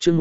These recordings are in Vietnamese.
chương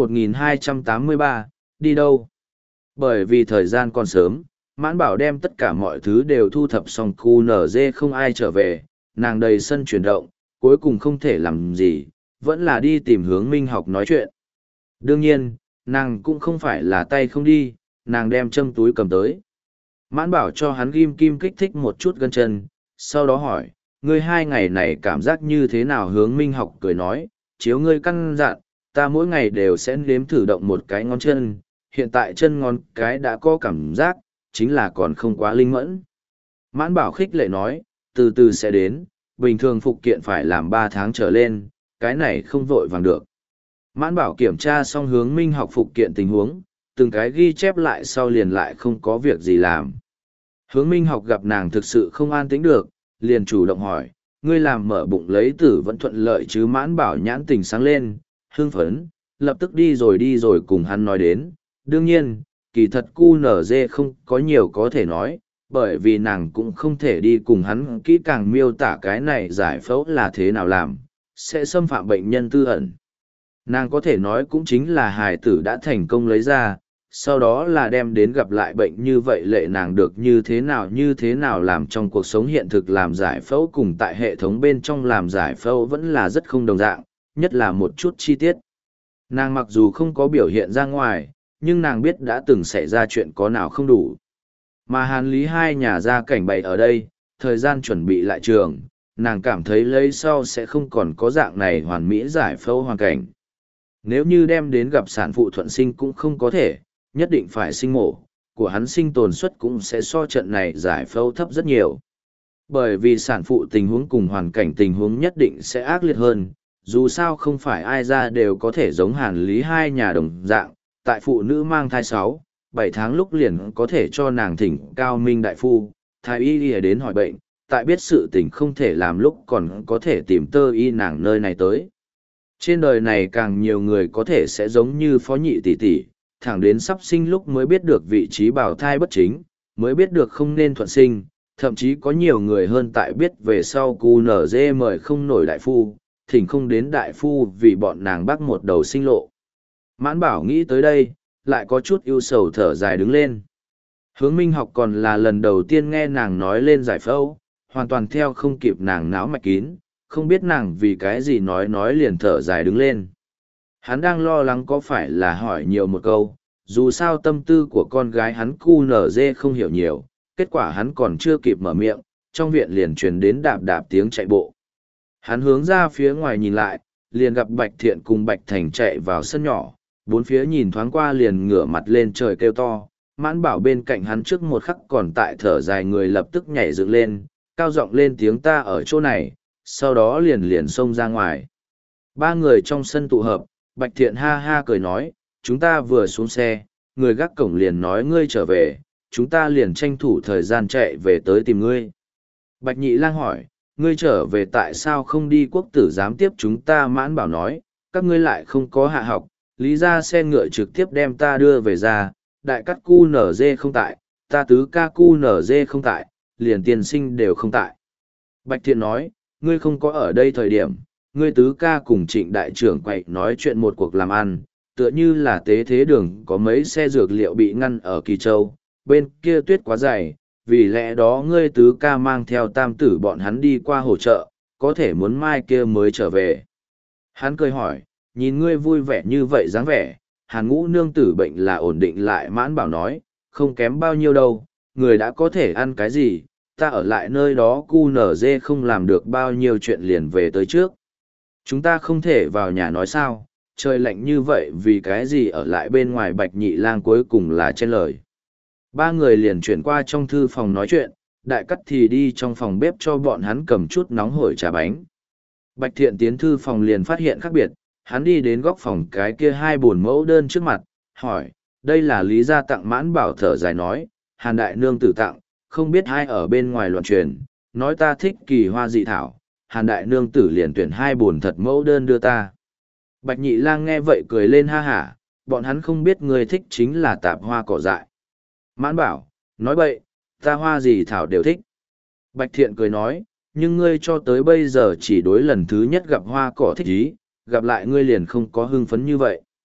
1283, đi đâu? Bởi vì thời gian còn sớm, Mãn Bảo đem tất cả mọi thứ đều thu thập xong khu NG không ai trở về, nàng đầy sân chuyển động, cuối cùng không thể làm gì, vẫn là đi tìm Hướng Minh học nói chuyện. Đương nhiên, nàng cũng không phải là tay không đi, nàng đem châm túi cầm tới. Mãn Bảo cho hắn ghim kim kích thích một chút gân chân, sau đó hỏi, ngươi 2 ngày này cảm giác như thế nào? Hướng Minh học cười nói, chiếu ngươi căn dặn, ta mỗi ngày đều sẽ nếm thử động một cái ngón chân, hiện tại chân ngón cái đã có cảm giác, chính là còn không quá linh mẫn. Mãn Bảo khích lệ nói, từ từ sẽ đến, bình thường phục kiện phải làm 3 tháng trở lên, cái này không vội vàng được. Mãn Bảo kiểm tra xong Hướng Minh học phục kiện tình huống, từng cái ghi chép lại sau liền lại không có việc gì làm. Hướng Minh học gặp nàng thực sự không an tĩnh được, liền chủ động hỏi, ngươi làm mở bụng lấy tử vẫn thuận lợi chứ? Mãn Bảo nhãn tình sáng lên, hưng phấn, lập tức đi rồi cùng hắn nói đến. Đương nhiên, kỳ thật QNZ không có nhiều có thể nói, bởi vì nàng cũng không thể đi cùng hắn kỹ càng miêu tả cái này giải phẫu là thế nào làm, sẽ xâm phạm bệnh nhân tư ẩn. Nàng có thể nói cũng chính là hài tử đã thành công lấy ra, sau đó là đem đến gặp lại bệnh như vậy lệ nàng được như thế nào làm trong cuộc sống hiện thực làm giải phẫu cùng tại hệ thống bên trong làm giải phẫu vẫn là rất không đồng dạng, nhất là một chút chi tiết. Nàng mặc dù không có biểu hiện ra ngoài, nhưng nàng biết đã từng xảy ra chuyện có nào không đủ. Mà Hàn Lý hai nhà ra cảnh bày ở đây, thời gian chuẩn bị lại trường, nàng cảm thấy lấy sau sẽ không còn có dạng này hoàn mỹ giải phẫu hoàn cảnh. Nếu như đem đến gặp sản phụ thuận sinh cũng không có thể, nhất định phải sinh mổ, của hắn sinh tồn suất cũng sẽ so trận này giải phẫu thấp rất nhiều. Bởi vì sản phụ tình huống cùng hoàn cảnh tình huống nhất định sẽ ác liệt hơn, dù sao không phải ai ra đều có thể giống Hàn Lý hai nhà đồng dạng, tại phụ nữ mang thai 6-7 tháng lúc liền có thể cho nàng thỉnh cao minh đại phu, thái y đi đến hỏi bệnh, tại biết sự tình không thể làm lúc còn có thể tìm tơ y nàng nơi này tới. Trên đời này càng nhiều người có thể sẽ giống như phó nhị tỷ tỷ, thẳng đến sắp sinh lúc mới biết được vị trí bào thai bất chính, mới biết được không nên thuận sinh, thậm chí có nhiều người hơn tại biết về sau QNZ mời không nổi đại phu, thỉnh không đến đại phu vì bọn nàng bắt một đầu sinh lộ. Mãn Bảo nghĩ tới đây, lại có chút ưu sầu thở dài đứng lên. Hướng Minh học còn là lần đầu tiên nghe nàng nói lên giải phẫu, hoàn toàn theo không kịp nàng náo mạch kín, không biết nàng vì cái gì nói liền thở dài đứng lên. Hắn đang lo lắng có phải là hỏi nhiều một câu, dù sao tâm tư của con gái hắn QNZ không hiểu nhiều, kết quả hắn còn chưa kịp mở miệng, trong viện liền truyền đến đạp đạp tiếng chạy bộ. Hắn hướng ra phía ngoài nhìn lại, liền gặp Bạch Thiện cùng Bạch Thành chạy vào sân nhỏ, bốn phía nhìn thoáng qua liền ngửa mặt lên trời kêu to. Mãn Bảo bên cạnh hắn trước một khắc còn tại thở dài người lập tức nhảy dựng lên, cao giọng lên tiếng ta ở chỗ này, sau đó liền xông ra ngoài. Ba người trong sân tụ hợp, Bạch Thiện ha ha cười nói, chúng ta vừa xuống xe, người gác cổng liền nói ngươi trở về, chúng ta liền tranh thủ thời gian chạy về tới tìm ngươi. Bạch Nhị Lang hỏi, ngươi trở về tại sao không đi quốc tử giám tiếp chúng ta? Mãn Bảo nói, các ngươi lại không có hạ học, lý ra xe ngựa trực tiếp đem ta đưa về ra, đại cắt QNZ không tại, ta tứ ca QNZ không tại, liền tiên sinh đều không tại. Bạch Thiện nói, ngươi không có ở đây thời điểm, ngươi tứ ca cùng Trịnh đại trưởng quậy nói chuyện một cuộc làm ăn, tựa như là tế thế đường có mấy xe dược liệu bị ngăn ở Kỳ Châu, bên kia tuyết quá dày, vì lẽ đó ngươi tứ ca mang theo tam tử bọn hắn đi qua hỗ trợ, có thể muốn mai kia mới trở về. Hắn cười hỏi, nhìn ngươi vui vẻ như vậy dáng vẻ, Hàn Ngũ nương tử bệnh là ổn định lại? Mãn Bảo nói, không kém bao nhiêu đâu, người đã có thể ăn cái gì, ta ở lại nơi đó QNZ không làm được bao nhiêu chuyện liền về tới trước. Chúng ta không thể vào nhà nói sao, trời lạnh như vậy vì cái gì ở lại bên ngoài? Bạch Nhị Lang cuối cùng là chen lời. Ba người liền chuyển qua trong thư phòng nói chuyện, đại cắt thì đi trong phòng bếp cho bọn hắn cầm chút nóng hổi trà bánh. Bạch Thiện tiến thư phòng liền phát hiện khác biệt, hắn đi đến góc phòng cái kia 2 bồn mẫu đơn trước mặt, hỏi, đây là Lý gia tặng? Mãn Bảo thở dài nói, Hàn đại nương tử tặng, không biết ai ở bên ngoài loạn truyền, nói ta thích kỳ hoa dị thảo, Hàn đại nương tử liền tuyển 2 bồn thật mẫu đơn đưa ta. Bạch Nhị Lang nghe vậy cười lên ha hả, bọn hắn không biết người thích chính là tạp hoa cỏ dại. Mãn Bảo, nói bậy, ta hoa gì thảo đều thích. Bạch Thiện cười nói, nhưng ngươi cho tới bây giờ chỉ đối lần thứ nhất gặp hoa cỏ thích ý, gặp lại ngươi liền không có hưng phấn như vậy.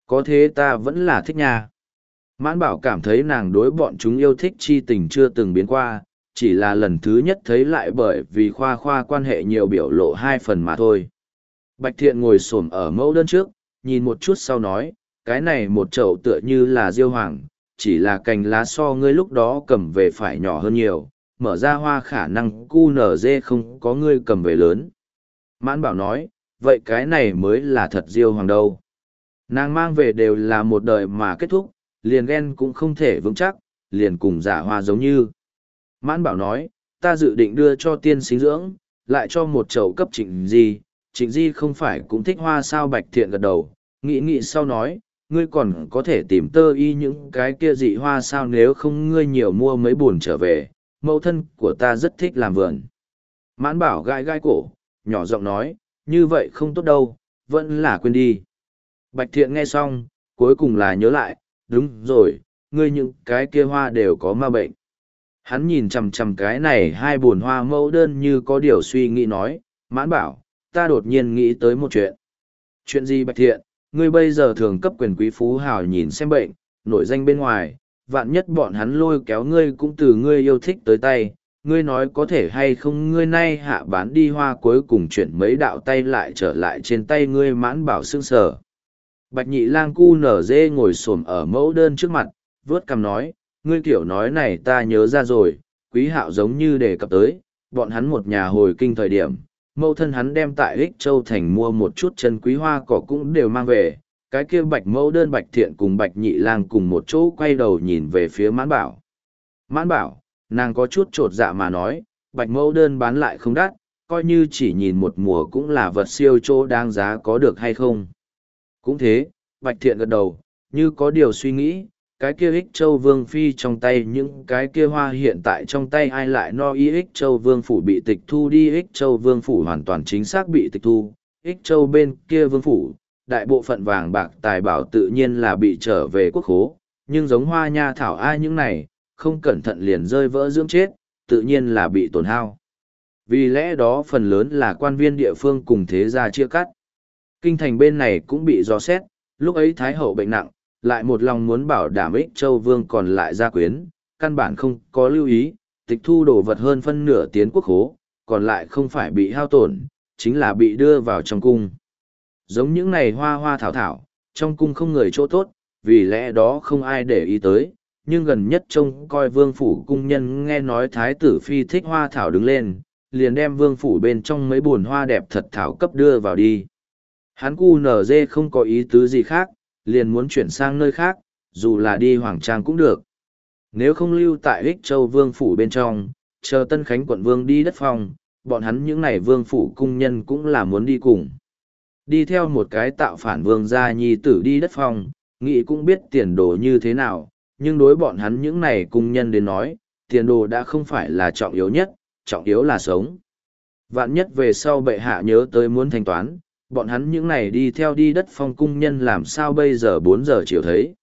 Có thế ta vẫn là thích nha. Mãn bảo cảm thấy nàng đối bọn chúng yêu thích chi tình chưa từng biến qua, chỉ là lần thứ nhất thấy lại bởi vì khoa khoa quan hệ nhiều biểu lộ hai phần mà thôi. Bạch Thiện ngồi xổm ở mẫu đơn trước, nhìn một chút sau nói, cái này một chậu tựa như là diêu hoàng, chỉ là cành lá so ngươi lúc đó cầm về phải nhỏ hơn nhiều, mở ra hoa khả năng cu nở dê không có ngươi cầm về lớn. Mãn bảo nói, vậy cái này mới là thật diêu hoàng đâu. Nàng mang về đều là một đời mà kết thúc, liền ghen cũng không thể vững chắc, liền cùng giả hoa giống như. Mãn bảo nói, ta dự định đưa cho tiên sinh dưỡng, lại cho một chậu cấp Trịnh Di. Trịnh Di không phải cũng thích hoa sao? Bạch Thiện gật đầu, nghĩ sau nói, ngươi còn có thể tìm tơ y những cái kia dị hoa sao, nếu không ngươi nhiều mua mấy buồn trở về, mẫu thân của ta rất thích làm vườn. Mãn bảo gai cổ, nhỏ giọng nói, như vậy không tốt đâu, vẫn là quên đi. Bạch Thiện nghe xong, cuối cùng là nhớ lại, đúng rồi, ngươi những cái kia hoa đều có ma bệnh. Hắn nhìn chằm chằm cái này hai buồn hoa mẫu đơn như có điều suy nghĩ nói, Mãn bảo, ta đột nhiên nghĩ tới một chuyện. Chuyện gì? Bạch Thiện, ngươi bây giờ thường cấp quyền quý phú hào nhìn xem bệnh, nổi danh bên ngoài, vạn nhất bọn hắn lôi kéo ngươi cũng từ ngươi yêu thích tới tay, ngươi nói có thể hay không, ngươi nay hạ bán đi hoa cuối cùng chuyển mấy đạo tay lại trở lại trên tay ngươi. Mãn bảo sững sờ. Bạch Nhị Lang cu nở dê ngồi xổm ở mẫu đơn trước mặt, vớt cằm nói, ngươi kiểu nói này ta nhớ ra rồi, Quý Hạo giống như đề cập tới, bọn hắn một nhà hồi kinh thời điểm, mẫu thân hắn đem tại Ích Châu Thành mua một chút chân quý hoa cỏ cũng đều mang về, cái kia Bạch mẫu đơn Bạch Thiện cùng Bạch Nhị Lang cùng một chỗ quay đầu nhìn về phía Mãn bảo. Mãn bảo, nàng có chút trột dạ mà nói, Bạch mẫu đơn bán lại không đắt, coi như chỉ nhìn một mùa cũng là vật siêu chỗ đáng giá, có được hay không? Cũng thế, Bạch Thiện gật đầu, như có điều suy nghĩ, cái kia Ích Châu Vương Phi trong tay những cái kia hoa hiện tại trong tay ai lại no y. Ích Châu Vương Phủ bị tịch thu đi. Ích Châu Vương Phủ hoàn toàn chính xác bị tịch thu, Ích Châu bên kia Vương Phủ, đại bộ phận vàng bạc tài bảo tự nhiên là bị trở về quốc khố, nhưng giống hoa nha thảo ai những này, không cẩn thận liền rơi vỡ dưỡng chết, tự nhiên là bị tổn hao. Vì lẽ đó phần lớn là quan viên địa phương cùng thế gia chia cắt. Kinh thành bên này cũng bị dò xét, lúc ấy Thái Hậu bệnh nặng, lại một lòng muốn bảo đảm Ích Châu Vương còn lại gia quyến, căn bản không có lưu ý, tịch thu đồ vật hơn phân nửa tiến quốc khố, còn lại không phải bị hao tổn, chính là bị đưa vào trong cung. Giống những này hoa hoa thảo thảo, trong cung không người chỗ tốt, vì lẽ đó không ai để ý tới, nhưng gần nhất trông coi vương phủ cung nhân nghe nói Thái tử Phi thích hoa thảo đứng lên, liền đem vương phủ bên trong mấy buồn hoa đẹp thật thảo cấp đưa vào đi. Hắn cu nở dê không có ý tứ gì khác, liền muốn chuyển sang nơi khác, dù là đi Hoàng Trang cũng được. Nếu không lưu tại Ích Châu Vương Phủ bên trong, chờ Tân Khánh quận Vương đi đất phong, bọn hắn những này Vương Phủ cung nhân cũng là muốn đi cùng. Đi theo một cái tạo phản Vương gia nhi tử đi đất phong, nghĩ cũng biết tiền đồ như thế nào, nhưng đối bọn hắn những này cung nhân đến nói, tiền đồ đã không phải là trọng yếu nhất, trọng yếu là sống. Vạn nhất về sau bệ hạ nhớ tới muốn thanh toán, bọn hắn những này đi theo đi đất phong cung nhân làm sao bây giờ 4 giờ chiều thấy.